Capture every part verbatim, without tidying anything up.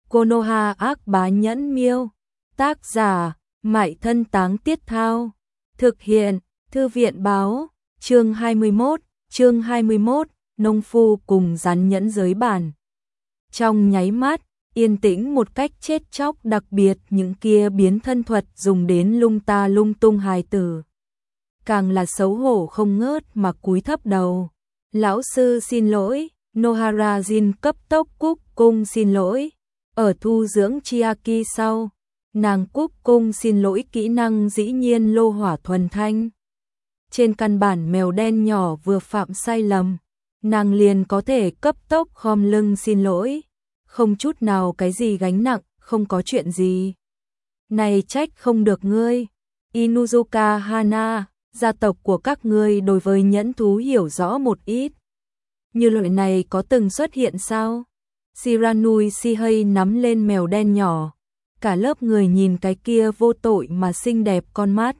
Konoha ác bá nhẫn miêu. Tác giả, Mại Thân Táng Tiết Thao. Thực hiện, Thư viện báo. Chương hai mươi mốt, chương hai mươi mốt, nông phu cùng rắn nhẫn giới bản. Trong nháy mắt, yên tĩnh một cách chết chóc, đặc biệt những kia biến thân thuật dùng đến lung ta lung tung hài tử. Càng là xấu hổ không ngớt mà cúi thấp đầu. Lão sư xin lỗi, Nohara Jin cấp tốc cúc cung xin lỗi. Ở thu dưỡng Chiaki sau, nàng cúc cung xin lỗi kỹ năng dĩ nhiên lô hỏa thuần thanh. Trên căn bản mèo đen nhỏ vừa phạm sai lầm, nàng liền có thể cấp tốc khom lưng xin lỗi. Không chút nào cái gì gánh nặng, không có chuyện gì. Này trách không được ngươi, Inuzuka Hana, gia tộc của các ngươi đối với nhẫn thú hiểu rõ một ít. Như loại này có từng xuất hiện sao? Shiranui Shihei nắm lên mèo đen nhỏ. Cả lớp người nhìn cái kia vô tội mà xinh đẹp con mắt.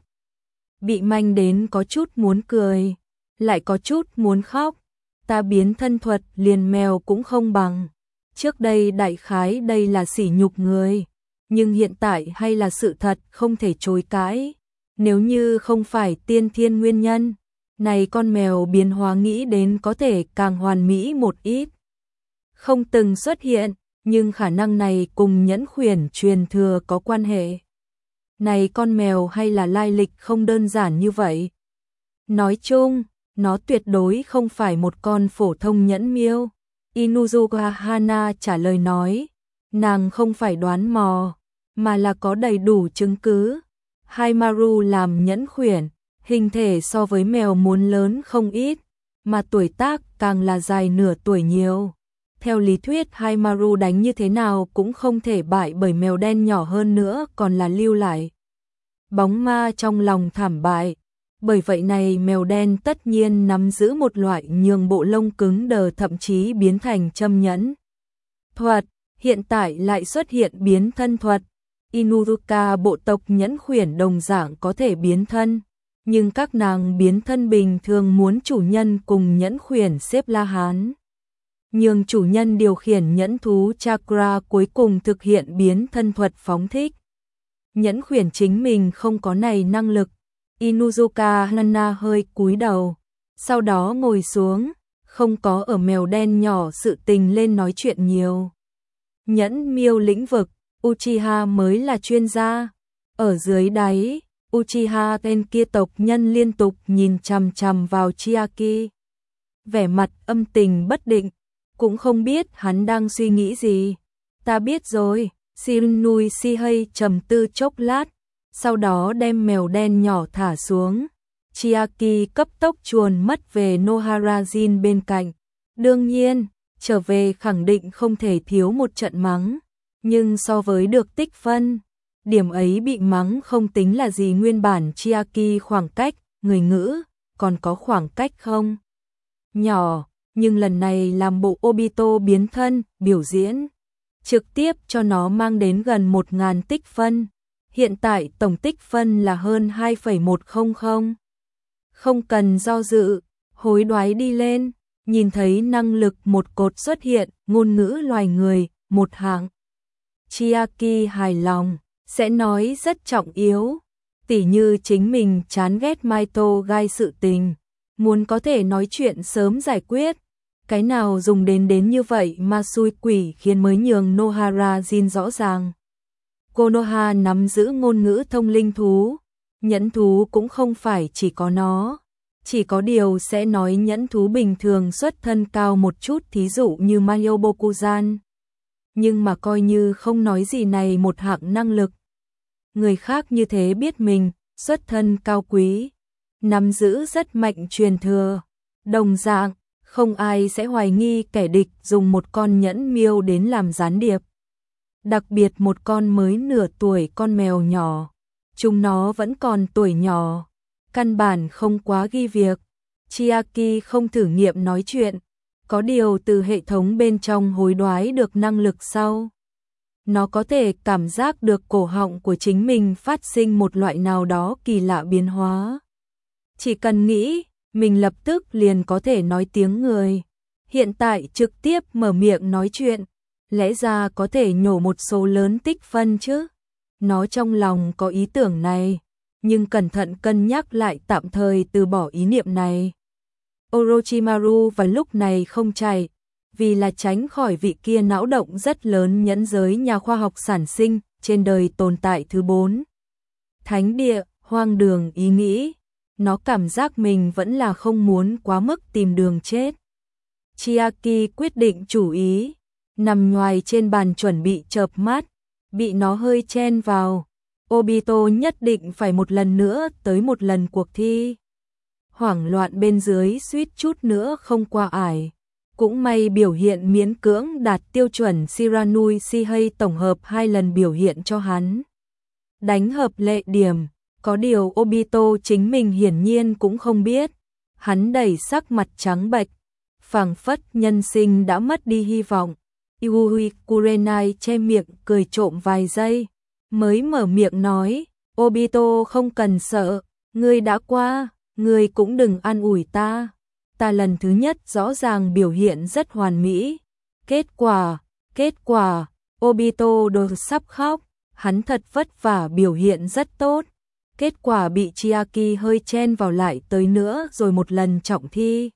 Bị manh đến có chút muốn cười, lại có chút muốn khóc. Ta biến thân thuật liền mèo cũng không bằng. Trước đây đại khái đây là sỉ nhục người, nhưng hiện tại hay là sự thật không thể chối cãi. Nếu như không phải tiên thiên nguyên nhân, này con mèo biến hóa nghĩ đến có thể càng hoàn mỹ một ít. Không từng xuất hiện, nhưng khả năng này cùng nhẫn khuyển truyền thừa có quan hệ. Này con mèo hay là lai lịch không đơn giản như vậy. Nói chung, nó tuyệt đối không phải một con phổ thông nhẫn miêu. Inuzuka Hana trả lời nói, nàng không phải đoán mò, mà là có đầy đủ chứng cứ. Haimaru làm nhẫn khuyển, hình thể so với mèo muốn lớn không ít, mà tuổi tác càng là dài nửa tuổi nhiều. Theo lý thuyết Haimaru đánh như thế nào cũng không thể bại bởi mèo đen nhỏ, hơn nữa còn là lưu lại bóng ma trong lòng thảm bại. Bởi vậy này mèo đen tất nhiên nắm giữ một loại nhường bộ lông cứng đờ, thậm chí biến thành châm nhẫn thuật. Hiện tại lại xuất hiện biến thân thuật. Inuzuka bộ tộc nhẫn khuyển đồng dạng có thể biến thân, nhưng các nàng biến thân bình thường muốn chủ nhân cùng nhẫn khuyển xếp la hán, nhường chủ nhân điều khiển nhẫn thú chakra cuối cùng thực hiện biến thân thuật phóng thích. Nhẫn khuyển chính mình không có này năng lực. Inuzuka Hana hơi cúi đầu, sau đó ngồi xuống, không có ở mèo đen nhỏ sự tình lên nói chuyện nhiều. Nhẫn miêu lĩnh vực, Uchiha mới là chuyên gia. Ở dưới đáy, Uchiha tên kia tộc nhân liên tục nhìn chằm chằm vào Chiaki, vẻ mặt âm tình bất định, cũng không biết hắn đang suy nghĩ gì. Ta biết rồi, Shiranui Shihei trầm tư chốc lát, sau đó đem mèo đen nhỏ thả xuống. Chiaki cấp tốc chuồn mất về Nohara Jin bên cạnh. Đương nhiên, trở về khẳng định không thể thiếu một trận mắng, nhưng so với được tích phân, điểm ấy bị mắng không tính là gì. Nguyên bản Chiaki khoảng cách, người ngữ, còn có khoảng cách không nhỏ, nhưng lần này làm bộ Obito biến thân, biểu diễn, trực tiếp cho nó mang đến gần một nghìn tích phân. Hiện tại tổng tích phân là hơn hai phẩy một không không. Không cần do dự, hối đoái đi lên, nhìn thấy năng lực một cột xuất hiện, ngôn ngữ loài người, một hạng. Chiaki hài lòng, sẽ nói rất trọng yếu, tỉ như chính mình chán ghét Maito gai sự tình, muốn có thể nói chuyện sớm giải quyết. Cái nào dùng đến đến như vậy mà xui quỷ khiến mới nhường Nohara Jin rõ ràng. Konoha nắm giữ ngôn ngữ thông linh thú, nhẫn thú cũng không phải chỉ có nó, chỉ có điều sẽ nói nhẫn thú bình thường xuất thân cao một chút, thí dụ như Mayo Bokuzan. Nhưng mà coi như không nói gì, này một hạng năng lực. Người khác như thế biết mình, xuất thân cao quý, nắm giữ rất mạnh truyền thừa. Đồng dạng, không ai sẽ hoài nghi kẻ địch dùng một con nhẫn miêu đến làm gián điệp. Đặc biệt một con mới nửa tuổi con mèo nhỏ, chúng nó vẫn còn tuổi nhỏ, căn bản không quá ghi việc. Chiaki không thử nghiệm nói chuyện, có điều từ hệ thống bên trong hối đoái được năng lực sau, nó có thể cảm giác được cổ họng của chính mình phát sinh một loại nào đó kỳ lạ biến hóa. Chỉ cần nghĩ, mình lập tức liền có thể nói tiếng người. Hiện tại trực tiếp mở miệng nói chuyện, lẽ ra có thể nhổ một số lớn tích phân chứ. Nó trong lòng có ý tưởng này, nhưng cẩn thận cân nhắc lại tạm thời từ bỏ ý niệm này. Orochimaru vào lúc này không chạy, vì là tránh khỏi vị kia não động rất lớn nhẫn giới nhà khoa học sản sinh, trên đời tồn tại thứ bốn. Thánh địa, hoang đường ý nghĩ, nó cảm giác mình vẫn là không muốn quá mức tìm đường chết. Chiaki quyết định chủ ý, nằm ngoài trên bàn chuẩn bị chợp mắt, bị nó hơi chen vào. Obito nhất định phải một lần nữa tới một lần cuộc thi. Hoảng loạn bên dưới suýt chút nữa không qua ải. Cũng may biểu hiện miễn cưỡng đạt tiêu chuẩn Shiranui Shihei tổng hợp hai lần biểu hiện cho hắn. Đánh hợp lệ điểm, có điều Obito chính mình hiển nhiên cũng không biết. Hắn đẩy sắc mặt trắng bệch, phảng phất nhân sinh đã mất đi hy vọng. Yui Kurenai che miệng cười trộm vài giây, mới mở miệng nói, Obito không cần sợ, ngươi đã qua, ngươi cũng đừng an ủi ta. Ta lần thứ nhất rõ ràng biểu hiện rất hoàn mỹ. Kết quả, kết quả, Obito đồ sắp khóc, hắn thật vất vả biểu hiện rất tốt. Kết quả bị Chiaki hơi chen vào lại tới nữa rồi một lần trọng thi.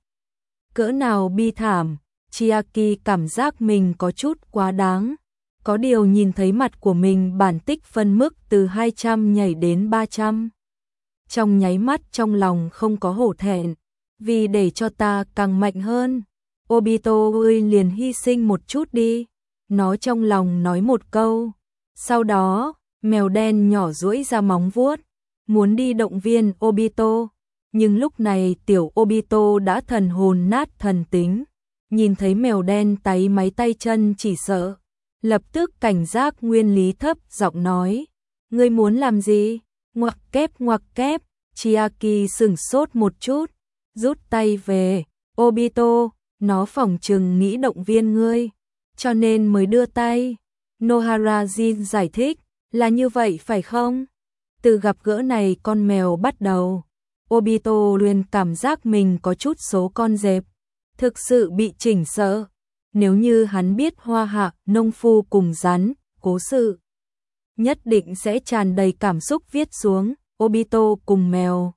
Cỡ nào bi thảm, Chiaki cảm giác mình có chút quá đáng. Có điều nhìn thấy mặt của mình bản tích phân mức từ hai trăm nhảy đến ba trăm. Trong nháy mắt trong lòng không có hổ thẹn, vì để cho ta càng mạnh hơn. Obito ơi liền hy sinh một chút đi. Nó trong lòng nói một câu. Sau đó, mèo đen nhỏ duỗi ra móng vuốt, muốn đi động viên Obito. Nhưng lúc này tiểu Obito đã thần hồn nát thần tính. Nhìn thấy mèo đen táy máy tay chân chỉ sợ. Lập tức cảnh giác nguyên lý thấp giọng nói. Ngươi muốn làm gì? Ngoặc kép ngoặc kép. Chiaki sửng sốt một chút, rút tay về. Obito, nó phỏng chừng nghĩ động viên ngươi, cho nên mới đưa tay. Nohara Jin giải thích, là như vậy phải không? Từ gặp gỡ này con mèo bắt đầu, Obito luôn cảm giác mình có chút số con dẹp, thực sự bị chỉnh sợ. Nếu như hắn biết hoa hạ, nông phu cùng rắn, cố sự, nhất định sẽ tràn đầy cảm xúc viết xuống, Obito cùng mèo.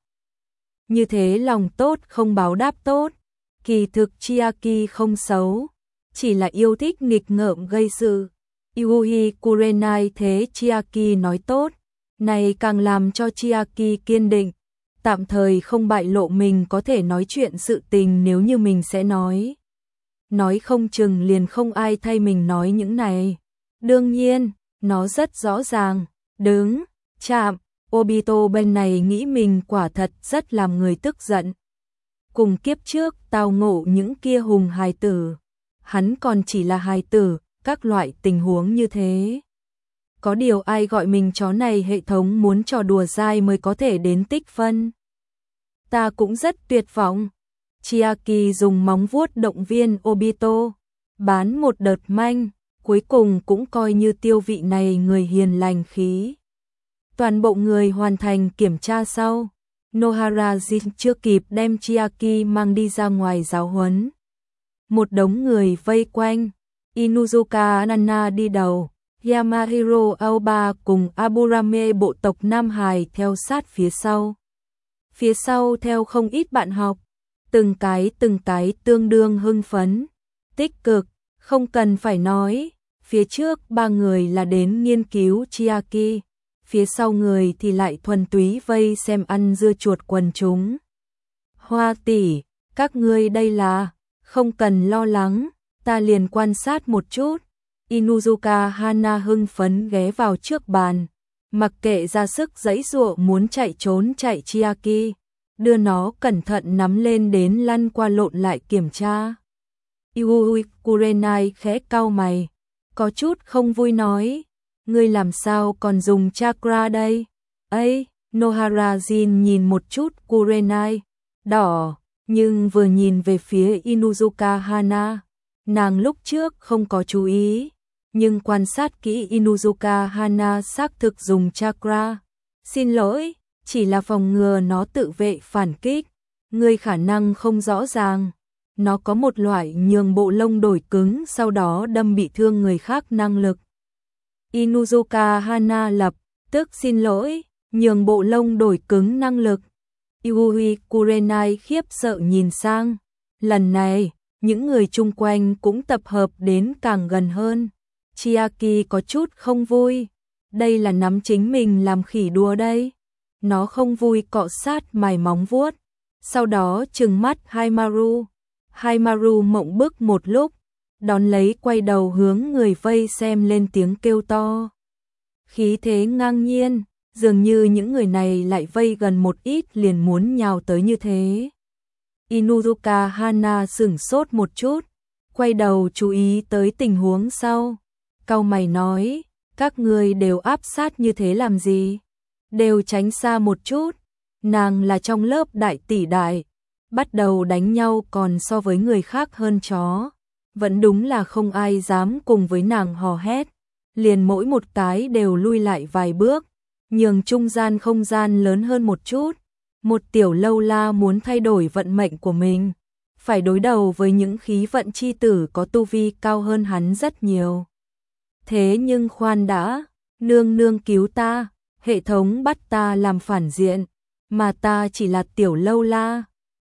Như thế lòng tốt không báo đáp tốt, kỳ thực Chiaki không xấu, chỉ là yêu thích nghịch ngợm gây sự. Yui Kurenai thế Chiaki nói tốt, này càng làm cho Chiaki kiên định, tạm thời không bại lộ mình có thể nói chuyện sự tình nếu như mình sẽ nói. Nói không chừng liền không ai thay mình nói những này. Đương nhiên, nó rất rõ ràng, đứng, chạm, Obito bên này nghĩ mình quả thật rất làm người tức giận. Cùng kiếp trước tao ngộ những kia hùng hài tử, hắn còn chỉ là hài tử, các loại tình huống như thế. Có điều ai gọi mình chó này hệ thống muốn trò đùa dai mới có thể đến tích phân. Ta cũng rất tuyệt vọng. Chiaki dùng móng vuốt động viên Obito, bán một đợt manh, cuối cùng cũng coi như tiêu vị này người hiền lành khí. Toàn bộ người hoàn thành kiểm tra sau, Nohara Jin chưa kịp đem Chiaki mang đi ra ngoài giáo huấn. Một đống người vây quanh, Inuzuka Nana đi đầu, Yamahiro Aoba cùng Aburame bộ tộc Nam Hải theo sát phía sau. Phía sau theo không ít bạn học, từng cái từng cái tương đương hưng phấn, tích cực, không cần phải nói, phía trước ba người là đến nghiên cứu Chiaki, phía sau người thì lại thuần túy vây xem ăn dưa chuột quần chúng. Hoa tỷ, các ngươi đây là, không cần lo lắng, ta liền quan sát một chút. Inuzuka Hana hưng phấn ghé vào trước bàn, mặc kệ ra sức giãy giụa muốn chạy trốn chạy Chiaki, đưa nó cẩn thận nắm lên đến lăn qua lộn lại kiểm tra. Yui Kurenai khẽ cau mày, có chút không vui nói, ngươi làm sao còn dùng chakra đây? Ấy, Nohara Jin nhìn một chút Kurenai, đỏ, nhưng vừa nhìn về phía Inuzuka Hana, nàng lúc trước không có chú ý, nhưng quan sát kỹ Inuzuka Hana xác thực dùng chakra. Xin lỗi, chỉ là phòng ngừa nó tự vệ phản kích, ngươi khả năng không rõ ràng. nó có một loại nhường bộ lông đổi cứng sau đó đâm bị thương người khác năng lực. Inuzuka Hana lập tức xin lỗi, nhường bộ lông đổi cứng năng lực. Yui Kurenai khiếp sợ nhìn sang. Lần này, những người chung quanh cũng tập hợp đến càng gần hơn. Chiaki có chút không vui. Đây là nắm chính mình làm khỉ đùa đây. Nó không vui cọ sát mài móng vuốt. Sau đó trừng mắt Haimaru. Haimaru mộng bức một lúc, đón lấy quay đầu hướng người vây xem lên tiếng kêu to. Khí thế ngang nhiên, dường như những người này lại vây gần một ít liền muốn nhào tới như thế. Inuzuka Hana sửng sốt một chút, quay đầu chú ý tới tình huống sau. Cau mày nói, các người đều áp sát như thế làm gì? Đều tránh xa một chút, nàng là trong lớp đại tỷ đại. Bắt đầu đánh nhau còn so với người khác hơn chó. Vẫn đúng là không ai dám cùng với nàng hò hét. Liền mỗi một cái đều lui lại vài bước, nhường trung gian không gian lớn hơn một chút. Một tiểu lâu la muốn thay đổi vận mệnh của mình, phải đối đầu với những khí vận chi tử có tu vi cao hơn hắn rất nhiều. Thế nhưng khoan đã, nương nương cứu ta, hệ thống bắt ta làm phản diện, mà ta chỉ là tiểu lâu la.